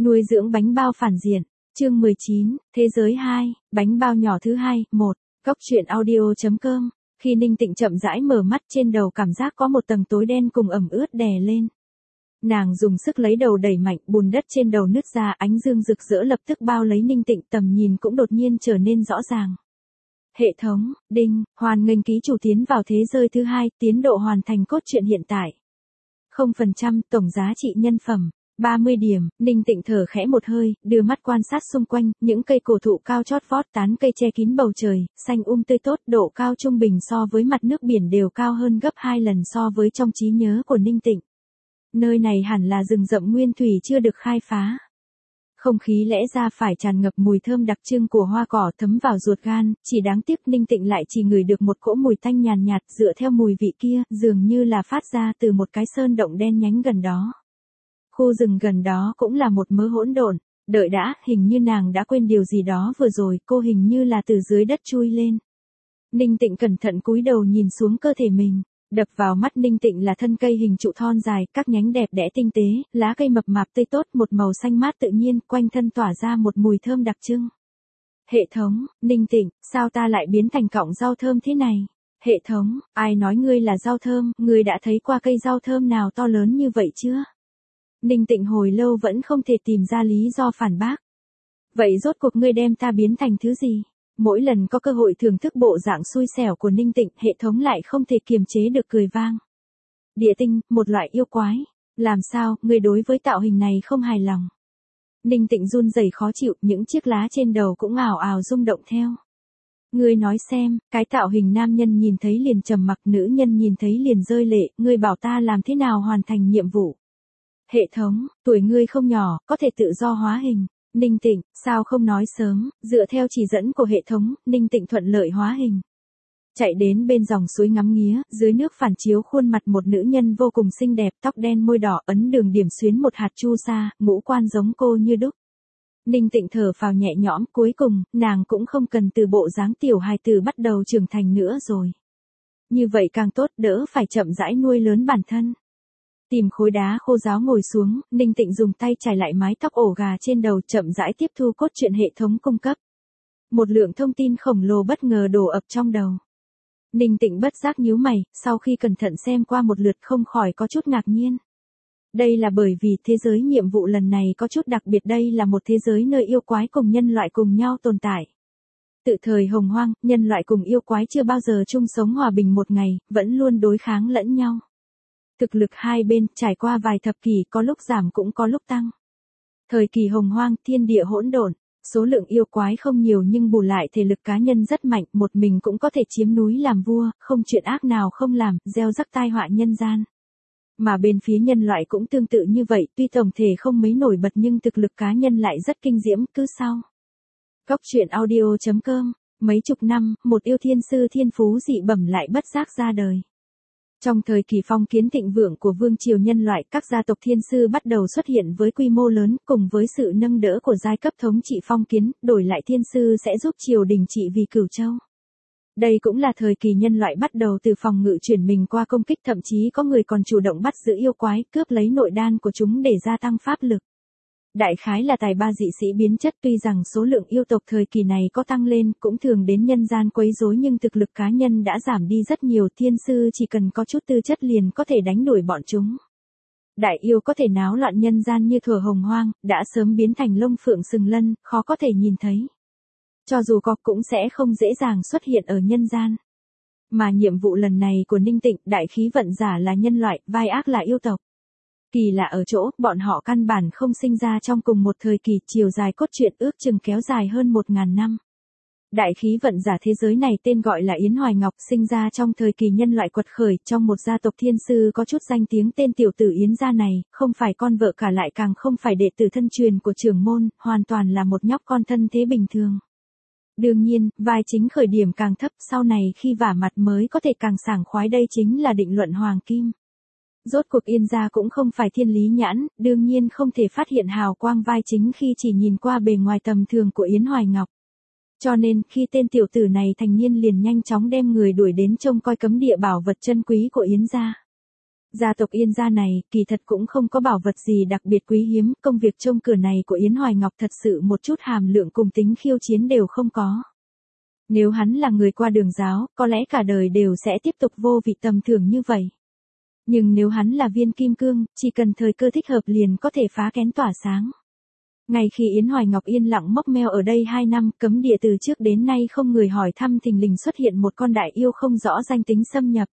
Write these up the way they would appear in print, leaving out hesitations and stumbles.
Nuôi dưỡng bánh bao phản diện. Chương 19, Thế giới 2, bánh bao nhỏ thứ 2, 1. Góc truyện audio.com. Khi Ninh Tịnh chậm rãi mở mắt, trên đầu cảm giác có một tầng tối đen cùng ẩm ướt đè lên. Nàng dùng sức lấy đầu đẩy mạnh, bùn đất trên đầu nứt ra, ánh dương rực rỡ lập tức bao lấy Ninh Tịnh, tầm nhìn cũng đột nhiên trở nên rõ ràng. Hệ thống, đinh, hoan nghênh ký chủ tiến vào thế giới thứ 2, tiến độ hoàn thành cốt truyện hiện tại. 0%, tổng giá trị nhân phẩm. 30 điểm, Ninh Tịnh thở khẽ một hơi, đưa mắt quan sát xung quanh, những cây cổ thụ cao chót vót, tán cây che kín bầu trời, xanh tươi tốt, độ cao trung bình so với mặt nước biển đều cao hơn gấp 2 lần so với trong trí nhớ của Ninh Tịnh. Nơi này hẳn là rừng rậm nguyên thủy chưa được khai phá. Không khí lẽ ra phải tràn ngập mùi thơm đặc trưng của hoa cỏ thấm vào ruột gan, chỉ đáng tiếc Ninh Tịnh lại chỉ ngửi được một cỗ mùi tanh nhàn nhạt, dựa theo mùi vị kia, dường như là phát ra từ một cái sơn động đen nhánh gần đó. Khu rừng gần đó cũng là một mớ hỗn độn. Đợi đã, hình như nàng đã quên điều gì đó vừa rồi, cô hình như là từ dưới đất chui lên. Ninh Tịnh cẩn thận cúi đầu nhìn xuống cơ thể mình. Đập vào mắt Ninh Tịnh là thân cây hình trụ thon dài, các nhánh đẹp đẽ tinh tế, lá cây mập mạp tươi tốt, một màu xanh mát tự nhiên, quanh thân tỏa ra một mùi thơm đặc trưng. Hệ thống, Ninh Tịnh, sao ta lại biến thành cọng rau thơm thế này? Hệ thống, ai nói ngươi là rau thơm, ngươi đã thấy qua cây rau thơm nào to lớn như vậy chưa? Ninh Tịnh hồi lâu vẫn không thể tìm ra lý do phản bác. Vậy rốt cuộc ngươi đem ta biến thành thứ gì? Mỗi lần có cơ hội thưởng thức bộ dạng xui xẻo của Ninh Tịnh, hệ thống lại không thể kiềm chế được cười vang. Địa tinh, một loại yêu quái. Làm sao, ngươi đối với tạo hình này không hài lòng? Ninh Tịnh run rẩy khó chịu, những chiếc lá trên đầu cũng ào ào rung động theo. Ngươi nói xem, cái tạo hình nam nhân nhìn thấy liền trầm mặc, nữ nhân nhìn thấy liền rơi lệ, ngươi bảo ta làm thế nào hoàn thành nhiệm vụ? Hệ thống, tuổi ngươi không nhỏ, có thể tự do hóa hình. Ninh Tịnh, sao không nói sớm, dựa theo chỉ dẫn của hệ thống, Ninh Tịnh thuận lợi hóa hình. Chạy đến bên dòng suối ngắm nghía, dưới nước phản chiếu khuôn mặt một nữ nhân vô cùng xinh đẹp, tóc đen môi đỏ, ấn đường điểm xuyến một hạt chu sa, ngũ quan giống cô như đúc. Ninh Tịnh thở phào nhẹ nhõm, cuối cùng, nàng cũng không cần từ bộ dáng tiểu hài tử bắt đầu trưởng thành nữa rồi. Như vậy càng tốt, đỡ phải chậm rãi nuôi lớn bản thân. Tìm khối đá khô ráo ngồi xuống, Ninh Tịnh dùng tay chải lại mái tóc ổ gà trên đầu, chậm rãi tiếp thu cốt truyện hệ thống cung cấp. Một lượng thông tin khổng lồ bất ngờ đổ ập trong đầu. Ninh Tịnh bất giác nhíu mày, sau khi cẩn thận xem qua một lượt không khỏi có chút ngạc nhiên. Đây là bởi vì thế giới nhiệm vụ lần này có chút đặc biệt, đây là một thế giới nơi yêu quái cùng nhân loại cùng nhau tồn tại. Tự thời hồng hoang, nhân loại cùng yêu quái chưa bao giờ chung sống hòa bình một ngày, vẫn luôn đối kháng lẫn nhau. Thực lực hai bên trải qua vài thập kỷ, có lúc giảm cũng có lúc tăng. Thời kỳ hồng hoang, thiên địa hỗn độn, số lượng yêu quái không nhiều nhưng bù lại thể lực cá nhân rất mạnh, một mình cũng có thể chiếm núi làm vua, không chuyện ác nào không làm, gieo rắc tai họa nhân gian. Mà bên phía nhân loại cũng tương tự như vậy, tuy tổng thể không mấy nổi bật nhưng thực lực cá nhân lại rất kinh diễm, cứ sau. Góc truyện audio.com, mấy chục năm, một yêu thiên sư thiên phú dị bẩm lại bất giác ra đời. Trong thời kỳ phong kiến thịnh vượng của vương triều nhân loại, các gia tộc thiên sư bắt đầu xuất hiện với quy mô lớn, cùng với sự nâng đỡ của giai cấp thống trị phong kiến, đổi lại thiên sư sẽ giúp triều đình trị vì Cửu Châu. Đây cũng là thời kỳ nhân loại bắt đầu từ phòng ngự chuyển mình qua công kích, thậm chí có người còn chủ động bắt giữ yêu quái, cướp lấy nội đan của chúng để gia tăng pháp lực. Đại khái là tài ba dị sĩ biến chất, tuy rằng số lượng yêu tộc thời kỳ này có tăng lên, cũng thường đến nhân gian quấy rối nhưng thực lực cá nhân đã giảm đi rất nhiều, thiên sư chỉ cần có chút tư chất liền có thể đánh đuổi bọn chúng. Đại yêu có thể náo loạn nhân gian như thuở hồng hoang, đã sớm biến thành lông phượng sừng lân, khó có thể nhìn thấy. Cho dù có cũng sẽ không dễ dàng xuất hiện ở nhân gian. Mà nhiệm vụ lần này của Ninh Tịnh, đại khí vận giả là nhân loại, vai ác là yêu tộc. Kỳ lạ ở chỗ, bọn họ căn bản không sinh ra trong cùng một thời kỳ, chiều dài cốt truyện ước chừng kéo dài hơn 1000 năm. Đại khí vận giả thế giới này tên gọi là Yến Hoài Ngọc, sinh ra trong thời kỳ nhân loại quật khởi, trong một gia tộc thiên sư có chút danh tiếng, tên tiểu tử Yến gia này, không phải con vợ cả lại càng không phải đệ tử thân truyền của trưởng môn, hoàn toàn là một nhóc con thân thế bình thường. Đương nhiên, vai chính khởi điểm càng thấp, sau này khi vả mặt mới có thể càng sảng khoái, đây chính là định luận hoàng kim. Rốt cuộc Yên gia cũng không phải thiên lý nhãn, đương nhiên không thể phát hiện hào quang vai chính khi chỉ nhìn qua bề ngoài tầm thường của Yến Hoài Ngọc. Cho nên, khi tên tiểu tử này thành niên liền nhanh chóng đem người đuổi đến trông coi cấm địa bảo vật chân quý của Yến gia. Gia tộc Yên gia này, kỳ thật cũng không có bảo vật gì đặc biệt quý hiếm, công việc trông cửa này của Yến Hoài Ngọc thật sự một chút hàm lượng cùng tính khiêu chiến đều không có. Nếu hắn là người qua đường giáo, có lẽ cả đời đều sẽ tiếp tục vô vị tầm thường như vậy. Nhưng nếu hắn là viên kim cương, chỉ cần thời cơ thích hợp liền có thể phá kén tỏa sáng. Ngay khi Yến Hoài Ngọc yên lặng móc meo ở đây 2 năm, cấm địa từ trước đến nay không người hỏi thăm thình lình xuất hiện một con đại yêu không rõ danh tính xâm nhập.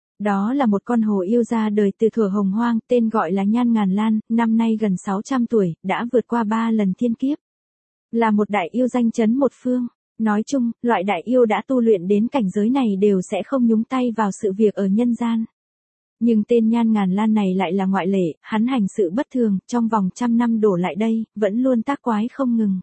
Đó là một con hồ yêu ra đời từ thuở hồng hoang, tên gọi là Nhan Ngàn Lan, năm nay gần 600 tuổi, đã vượt qua 3 lần thiên kiếp. Là một đại yêu danh chấn một phương. Nói chung, loại đại yêu đã tu luyện đến cảnh giới này đều sẽ không nhúng tay vào sự việc ở nhân gian. Nhưng tên Nhan Ngàn Lan này lại là ngoại lệ, hắn hành sự bất thường, trong vòng 100 năm đổ lại đây, vẫn luôn tác quái không ngừng.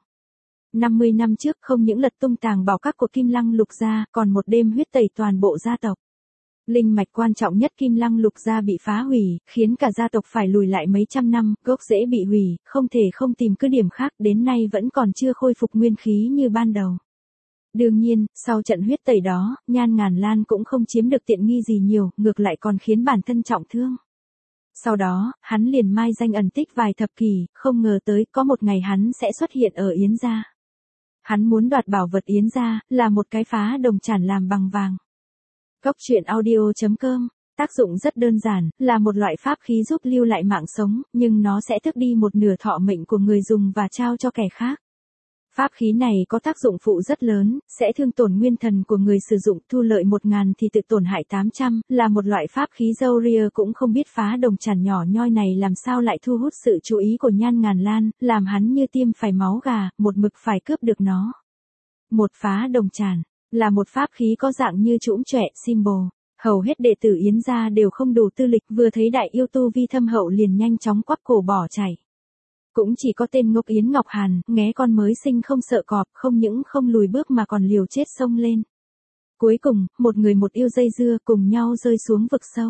50 năm trước không những lật tung tàng bảo các của Kim Lăng Lục gia, còn một đêm huyết tẩy toàn bộ gia tộc. Linh mạch quan trọng nhất Kim Lăng Lục gia bị phá hủy, khiến cả gia tộc phải lùi lại mấy trăm năm, gốc rễ bị hủy, không thể không tìm cứ điểm khác, đến nay vẫn còn chưa khôi phục nguyên khí như ban đầu. Đương nhiên, sau trận huyết tẩy đó, Nhan Ngàn Lan cũng không chiếm được tiện nghi gì nhiều, ngược lại còn khiến bản thân trọng thương. Sau đó, hắn liền mai danh ẩn tích vài thập kỷ, không ngờ tới có một ngày hắn sẽ xuất hiện ở Yến gia. Hắn muốn đoạt bảo vật Yến gia, là một cái phá đồng chản làm bằng vàng. Góc truyện audio.com, tác dụng rất đơn giản, là một loại pháp khí giúp lưu lại mạng sống, nhưng nó sẽ tước đi một nửa thọ mệnh của người dùng và trao cho kẻ khác. Pháp khí này có tác dụng phụ rất lớn, sẽ thương tổn nguyên thần của người sử dụng, thu lợi 1.000 thì tự tổn hại 800, là một loại pháp khí dâu ria cũng không biết phá đồng chản nhỏ nhoi này làm sao lại thu hút sự chú ý của Nhan Ngàn Lan, làm hắn như tiêm phải máu gà, một mực phải cướp được nó. Một phá đồng chản, là một pháp khí có dạng như trũm chọe, symbol. Hầu hết đệ tử Yến gia đều không đủ tư lịch, vừa thấy đại yêu tu vi thâm hậu liền nhanh chóng quắp cổ bỏ chạy. Cũng chỉ có tên ngốc Yến Ngọc Hàn, nghé con mới sinh không sợ cọp, không những không lùi bước mà còn liều chết xông lên. Cuối cùng, một người một yêu dây dưa cùng nhau rơi xuống vực sâu.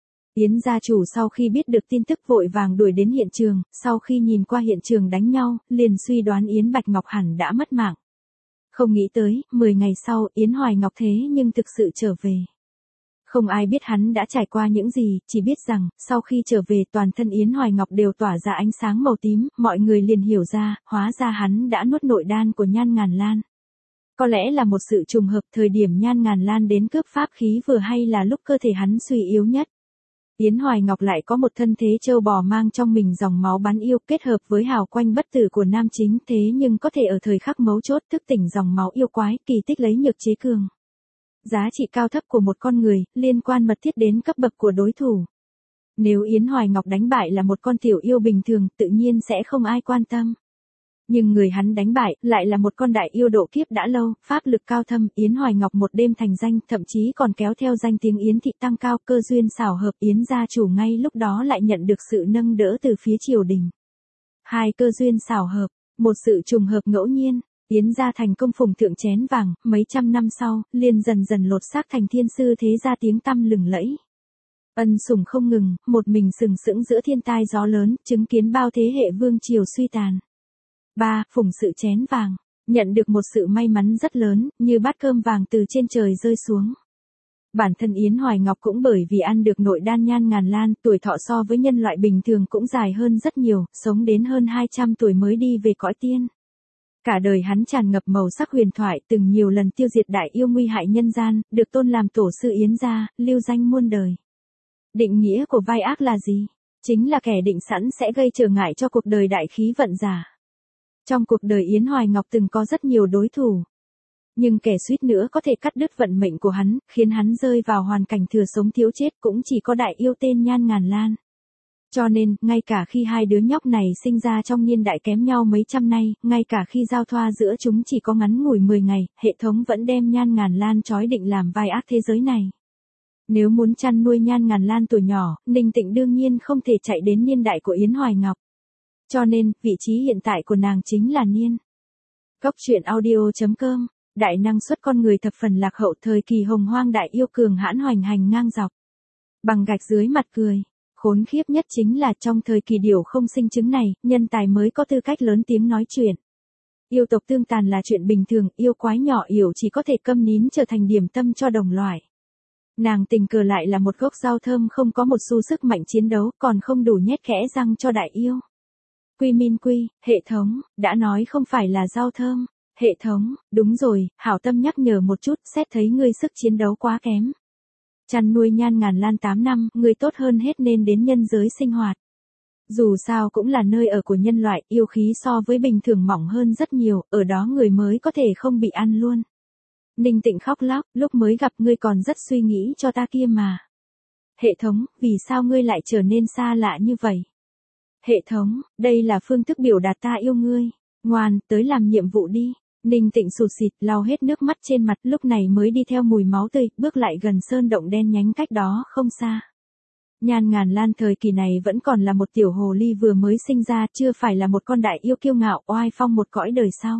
Yến gia chủ sau khi biết được tin tức vội vàng đuổi đến hiện trường, sau khi nhìn qua hiện trường đánh nhau, liền suy đoán Yến Bạch Ngọc hẳn đã mất mạng. Không nghĩ tới, 10 ngày sau, Yến Hoài Ngọc thế nhưng thực sự trở về. Không ai biết hắn đã trải qua những gì, chỉ biết rằng, sau khi trở về toàn thân Yến Hoài Ngọc đều tỏa ra ánh sáng màu tím, mọi người liền hiểu ra, hóa ra hắn đã nuốt nội đan của Nhan Ngàn Lan. Có lẽ là một sự trùng hợp, thời điểm Nhan Ngàn Lan đến cướp pháp khí vừa hay là lúc cơ thể hắn suy yếu nhất. Yến Hoài Ngọc lại có một thân thế trâu bò mang trong mình dòng máu bắn yêu kết hợp với hào quanh bất tử của nam chính, thế nhưng có thể ở thời khắc mấu chốt thức tỉnh dòng máu yêu quái, kỳ tích lấy nhược chế cường. Giá trị cao thấp của một con người, liên quan mật thiết đến cấp bậc của đối thủ. Nếu Yến Hoài Ngọc đánh bại là một con tiểu yêu bình thường, tự nhiên sẽ không ai quan tâm. Nhưng người hắn đánh bại, lại là một con đại yêu độ kiếp đã lâu, pháp lực cao thâm, Yến Hoài Ngọc một đêm thành danh, thậm chí còn kéo theo danh tiếng Yến thị tăng cao, cơ duyên xảo hợp, Yến gia chủ ngay lúc đó lại nhận được sự nâng đỡ từ phía triều đình. Hai cơ duyên xảo hợp, một sự trùng hợp ngẫu nhiên. Yến gia thành công phùng thượng chén vàng, mấy trăm năm sau, liền dần dần lột xác thành thiên sư thế gia tiếng tăm lừng lẫy. Ân sủng không ngừng, một mình sừng sững giữa thiên tai gió lớn, chứng kiến bao thế hệ vương triều suy tàn. 3. Phùng sự chén vàng, nhận được một sự may mắn rất lớn, như bát cơm vàng từ trên trời rơi xuống. Bản thân Yến Hoài Ngọc cũng bởi vì ăn được nội đan Nhan Ngàn Lan, tuổi thọ so với nhân loại bình thường cũng dài hơn rất nhiều, sống đến hơn 200 tuổi mới đi về cõi tiên. Cả đời hắn tràn ngập màu sắc huyền thoại, từng nhiều lần tiêu diệt đại yêu nguy hại nhân gian, được tôn làm tổ sư Yến gia, lưu danh muôn đời. Định nghĩa của vai ác là gì? Chính là kẻ định sẵn sẽ gây trở ngại cho cuộc đời đại khí vận giả. Trong cuộc đời Yến Hoài Ngọc từng có rất nhiều đối thủ. Nhưng kẻ suýt nữa có thể cắt đứt vận mệnh của hắn, khiến hắn rơi vào hoàn cảnh thừa sống thiếu chết cũng chỉ có đại yêu tên Nhan Ngàn Lan. Cho nên, ngay cả khi hai đứa nhóc này sinh ra trong niên đại kém nhau mấy trăm nay, ngay cả khi giao thoa giữa chúng chỉ có ngắn ngủi 10 ngày, hệ thống vẫn đem Nhan Ngàn Lan trói định làm vai ác thế giới này. Nếu muốn chăn nuôi Nhan Ngàn Lan tuổi nhỏ, Ninh Tịnh đương nhiên không thể chạy đến niên đại của Yến Hoài Ngọc. Cho nên, vị trí hiện tại của nàng chính là niên. Góc truyện audio.com, đại năng suất con người thập phần lạc hậu thời kỳ hồng hoang đại yêu cường hãn hoành hành ngang dọc. Bằng gạch dưới mặt cười. Khốn khiếp nhất chính là trong thời kỳ điểu không sinh trứng này, nhân tài mới có tư cách lớn tiếng nói chuyện. Yêu tộc tương tàn là chuyện bình thường, yêu quái nhỏ yểu chỉ có thể câm nín trở thành điểm tâm cho đồng loại. Nàng tình cờ lại là một gốc rau thơm không có một xu sức mạnh chiến đấu, còn không đủ nhét kẽ răng cho đại yêu. Quy Min Quy, hệ thống, đã nói không phải là rau thơm. Hệ thống, đúng rồi, hảo tâm nhắc nhở một chút, xét thấy ngươi sức chiến đấu quá kém. Chăn nuôi Nhan Ngàn Lan 8 năm, ngươi tốt hơn hết nên đến nhân giới sinh hoạt. Dù sao cũng là nơi ở của nhân loại, yêu khí so với bình thường mỏng hơn rất nhiều, ở đó người mới có thể không bị ăn luôn. Ninh Tịnh khóc lóc, lúc mới gặp ngươi còn rất suy nghĩ cho ta kia mà. Hệ thống, vì sao ngươi lại trở nên xa lạ như vậy? Hệ thống, đây là phương thức biểu đạt ta yêu ngươi. Ngoan, tới làm nhiệm vụ đi. Ninh Tịnh sụt sịt, lau hết nước mắt trên mặt, lúc này mới đi theo mùi máu tươi, bước lại gần sơn động đen nhánh cách đó không xa. Nhan Ngàn Lan thời kỳ này vẫn còn là một tiểu hồ ly vừa mới sinh ra, chưa phải là một con đại yêu kiêu ngạo, oai phong một cõi đời sau.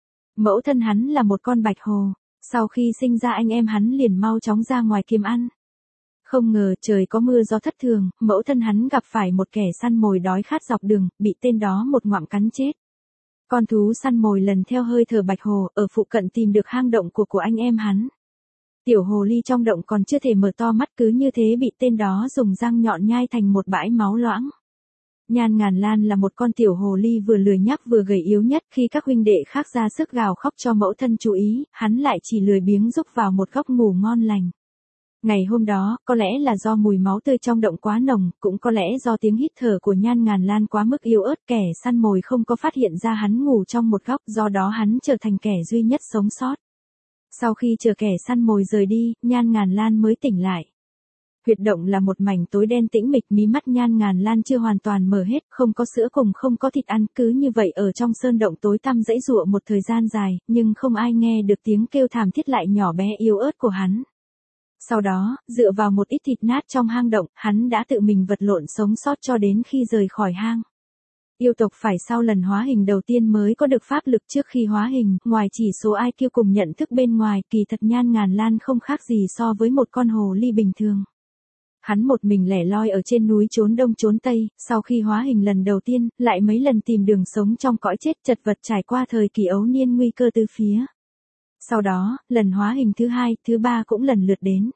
Mẫu thân hắn là một con bạch hồ, sau khi sinh ra anh em hắn liền mau chóng ra ngoài kiếm ăn. Không ngờ trời có mưa gió thất thường, mẫu thân hắn gặp phải một kẻ săn mồi đói khát dọc đường, bị tên đó một ngoạm cắn chết. Con thú săn mồi lần theo hơi thở bạch hồ, ở phụ cận tìm được hang động của anh em hắn. Tiểu hồ ly trong động còn chưa thể mở to mắt, cứ như thế bị tên đó dùng răng nhọn nhai thành một bãi máu loãng. Nhan Ngàn Lan là một con tiểu hồ ly vừa lười nhác vừa gầy yếu nhất, khi các huynh đệ khác ra sức gào khóc cho mẫu thân chú ý, hắn lại chỉ lười biếng rúc vào một góc ngủ ngon lành. Ngày hôm đó, có lẽ là do mùi máu tươi trong động quá nồng, cũng có lẽ do tiếng hít thở của Nhan Ngàn Lan quá mức yếu ớt, kẻ săn mồi không có phát hiện ra hắn ngủ trong một góc, do đó hắn trở thành kẻ duy nhất sống sót. Sau khi chờ kẻ săn mồi rời đi, Nhan Ngàn Lan mới tỉnh lại. Huyệt động là một mảnh tối đen tĩnh mịch, mí mắt Nhan Ngàn Lan chưa hoàn toàn mở hết, không có sữa cùng không có thịt ăn, cứ như vậy ở trong sơn động tối tăm dãy dụa một thời gian dài, nhưng không ai nghe được tiếng kêu thảm thiết lại nhỏ bé yếu ớt của hắn. Sau đó, dựa vào một ít thịt nát trong hang động, hắn đã tự mình vật lộn sống sót cho đến khi rời khỏi hang. Yêu tộc phải sau lần hóa hình đầu tiên mới có được pháp lực, trước khi hóa hình, ngoài chỉ số IQ cùng nhận thức bên ngoài, kỳ thật Nhan Ngàn Lan không khác gì so với một con hồ ly bình thường. Hắn một mình lẻ loi ở trên núi trốn đông trốn tây, sau khi hóa hình lần đầu tiên, lại mấy lần tìm đường sống trong cõi chết, chật vật trải qua thời kỳ ấu niên nguy cơ từ phía. Sau đó, lần hóa hình thứ hai, thứ ba cũng lần lượt đến.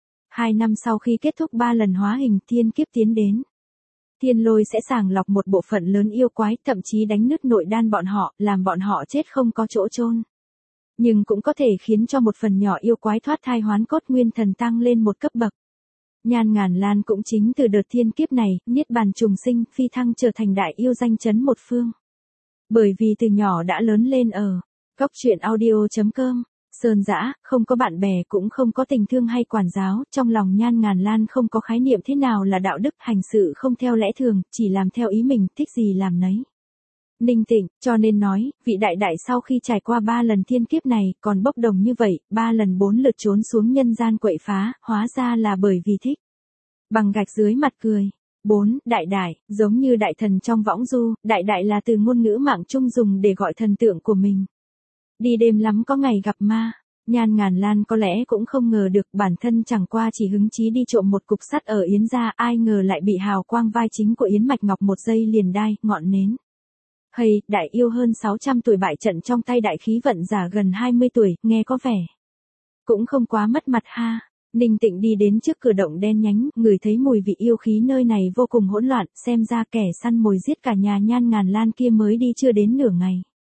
2 năm sau khi kết thúc 3 lần hóa hình, thiên kiếp tiến đến. Thiên lôi sẽ sàng lọc một bộ phận lớn yêu quái, thậm chí đánh nứt nội đan bọn họ, làm bọn họ chết không có chỗ chôn. Nhưng cũng có thể khiến cho một phần nhỏ yêu quái thoát thai hoán cốt, nguyên thần tăng lên một cấp bậc. Nhan Ngàn Lan cũng chính từ đợt thiên kiếp này, niết bàn trùng sinh, phi thăng trở thành đại yêu danh chấn một phương. Bởi vì từ nhỏ đã lớn lên ở góc truyện audio.com, sơn dã, không có bạn bè cũng không có tình thương hay quản giáo, trong lòng Nhan Ngàn Lan không có khái niệm thế nào là đạo đức, hành sự không theo lẽ thường, chỉ làm theo ý mình, thích gì làm nấy. Ninh Tịnh, cho nên nói, vị đại đại sau khi trải qua 3 lần thiên kiếp này, còn bốc đồng như vậy, 3 lần 4 lượt trốn xuống nhân gian quậy phá, hóa ra là bởi vì thích. Bằng gạch dưới mặt cười. 4. Đại đại, giống như đại thần trong võng du, đại đại là từ ngôn ngữ mạng trung dùng để gọi thần tượng của mình. Đi đêm lắm có ngày gặp ma. Nhan Ngàn Lan có lẽ cũng không ngờ được, bản thân chẳng qua chỉ hứng chí đi trộm một cục sắt ở Yến gia, ai ngờ lại bị hào quang vai chính của Yến Mạch Ngọc một giây liền đai, ngọn nến. Hay, đại yêu hơn 600 tuổi bại trận trong tay đại khí vận giả gần 20 tuổi, nghe có vẻ cũng không quá mất mặt ha. Ninh Tịnh đi đến trước cửa động đen nhánh, ngửi thấy mùi vị yêu khí nơi này vô cùng hỗn loạn, xem ra kẻ săn mồi giết cả nhà Nhan Ngàn Lan kia mới đi chưa đến nửa ngày.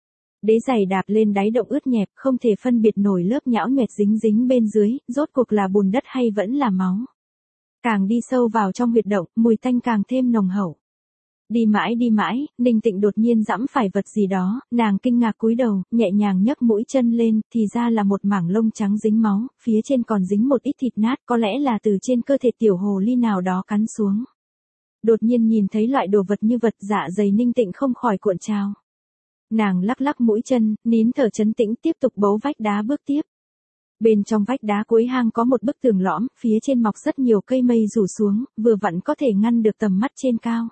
Đế giày đạp lên đáy động ướt nhẹp, không thể phân biệt nổi lớp nhão nhoẹt dính dính bên dưới, rốt cuộc là bùn đất hay vẫn là máu. Càng đi sâu vào trong huyệt động, mùi tanh càng thêm nồng hậu. Đi mãi, Ninh Tịnh đột nhiên giẫm phải vật gì đó, nàng kinh ngạc cúi đầu, nhẹ nhàng nhấc mũi chân lên, thì ra là một mảng lông trắng dính máu, phía trên còn dính một ít thịt nát, có lẽ là từ trên cơ thể tiểu hồ ly nào đó cắn xuống. Đột nhiên nhìn thấy loại đồ vật như vật, dạ dày Ninh Tịnh không khỏi cuộn trào. Nàng lắc lắc mũi chân, nín thở trấn tĩnh, tiếp tục bấu vách đá bước tiếp. Bên trong vách đá cuối hang có một bức tường lõm, phía trên mọc rất nhiều cây mây rủ xuống, vừa vặn có thể ngăn được tầm mắt trên cao.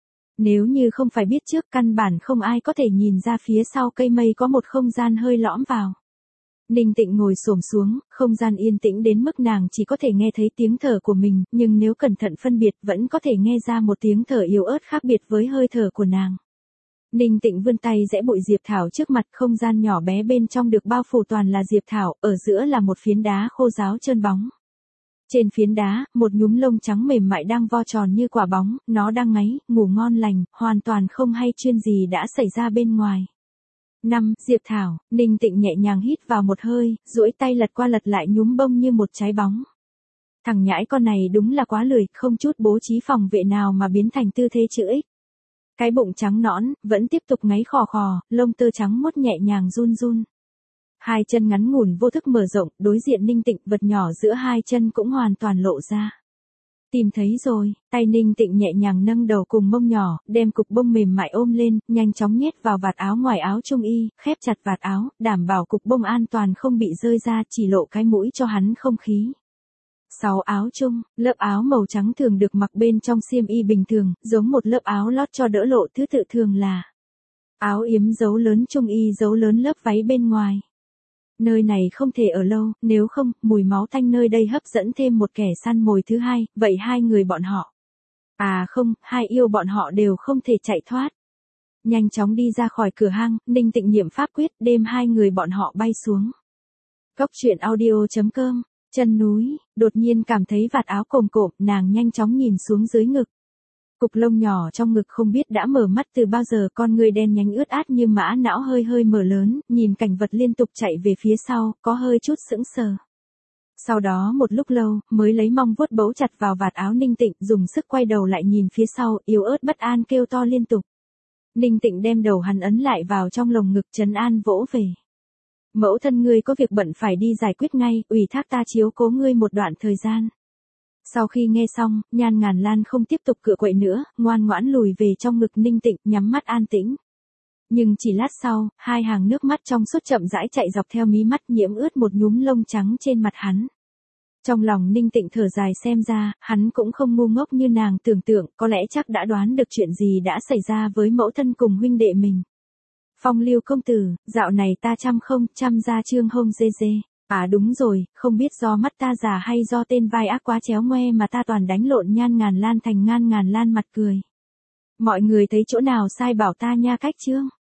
Nếu như không phải biết trước, căn bản không ai có thể nhìn ra phía sau cây mây có một không gian hơi lõm vào. Ninh Tịnh ngồi xổm xuống, không gian yên tĩnh đến mức nàng chỉ có thể nghe thấy tiếng thở của mình, nhưng nếu cẩn thận phân biệt vẫn có thể nghe ra một tiếng thở yếu ớt khác biệt với hơi thở của nàng. Ninh Tịnh vươn tay giẽ bụi diệp thảo trước mặt, không gian nhỏ bé bên trong được bao phủ toàn là diệp thảo, ở giữa là một phiến đá khô ráo trơn bóng. Trên phiến đá, một nhúm lông trắng mềm mại đang vo tròn như quả bóng, nó đang ngáy, ngủ ngon lành, hoàn toàn không hay chuyện gì đã xảy ra bên ngoài. 5. Diệp Thảo, Ninh Tịnh nhẹ nhàng hít vào một hơi, duỗi tay lật qua lật lại nhúm bông như một trái bóng. Thằng nhãi con này đúng là quá lười, không chút bố trí phòng vệ nào mà biến thành tư thế chữ X. Cái bụng trắng nõn, vẫn tiếp tục ngáy khò khò, lông tơ trắng muốt nhẹ nhàng run run. Hai chân ngắn ngủn vô thức mở rộng, đối diện Ninh Tịnh, vật nhỏ giữa hai chân cũng hoàn toàn lộ ra. Tìm thấy rồi, tay Ninh Tịnh nhẹ nhàng nâng đầu cùng mông nhỏ, đem cục bông mềm mại ôm lên, nhanh chóng nhét vào vạt áo ngoài áo trung y, khép chặt vạt áo, đảm bảo cục bông an toàn không bị rơi ra, chỉ lộ cái mũi cho hắn không khí. 6. Áo chung, lớp áo màu trắng thường được mặc bên trong xiêm y bình thường, giống một lớp áo lót cho đỡ lộ, thứ tự thường là áo yếm dấu lớn trung y dấu lớn lớp váy bên ngoài. Nơi này không thể ở lâu, nếu không, mùi máu tanh nơi đây hấp dẫn thêm một kẻ săn mồi thứ hai, vậy hai người bọn họ. À không, hai yêu bọn họ đều không thể chạy thoát. Nhanh chóng đi ra khỏi cửa hang, Ninh Tịnh niệm pháp quyết, đêm hai người bọn họ bay xuống. Cốc truyện audio.com, chân núi, đột nhiên cảm thấy vạt áo cồm cộm, nàng nhanh chóng nhìn xuống dưới ngực. Cục lông nhỏ trong ngực không biết đã mở mắt từ bao giờ, con người đen nhánh ướt át như mã não hơi hơi mở lớn, nhìn cảnh vật liên tục chạy về phía sau, có hơi chút sững sờ. Sau đó một lúc lâu, mới lấy mong vuốt bấu chặt vào vạt áo Ninh Tịnh, dùng sức quay đầu lại nhìn phía sau, yếu ớt bất an kêu to liên tục. Ninh Tịnh đem đầu hắn ấn lại vào trong lồng ngực trấn an vỗ về. Mẫu thân ngươi có việc bận phải đi giải quyết ngay, ủy thác ta chiếu cố ngươi một đoạn thời gian. Sau khi nghe xong, Nhan Ngàn Lan không tiếp tục cựa quậy nữa, ngoan ngoãn lùi về trong ngực Ninh Tịnh, nhắm mắt an tĩnh. Nhưng chỉ lát sau, hai hàng nước mắt trong suốt chậm rãi chạy dọc theo mí mắt, nhiễm ướt một nhúm lông trắng trên mặt hắn. Trong lòng Ninh Tịnh thở dài, xem ra, hắn cũng không ngu ngốc như nàng tưởng tượng, có lẽ chắc đã đoán được chuyện gì đã xảy ra với mẫu thân cùng huynh đệ mình. Phong Lưu công tử, dạo này ta chăm ra trương hông dê dê. À đúng rồi, không biết do mắt ta già hay do tên vai ác quá chéo ngoe mà ta toàn đánh lộn Nhan Ngàn Lan thành Ngan Ngàn Lan mặt cười. Mọi người thấy chỗ nào sai bảo ta nha cách chương.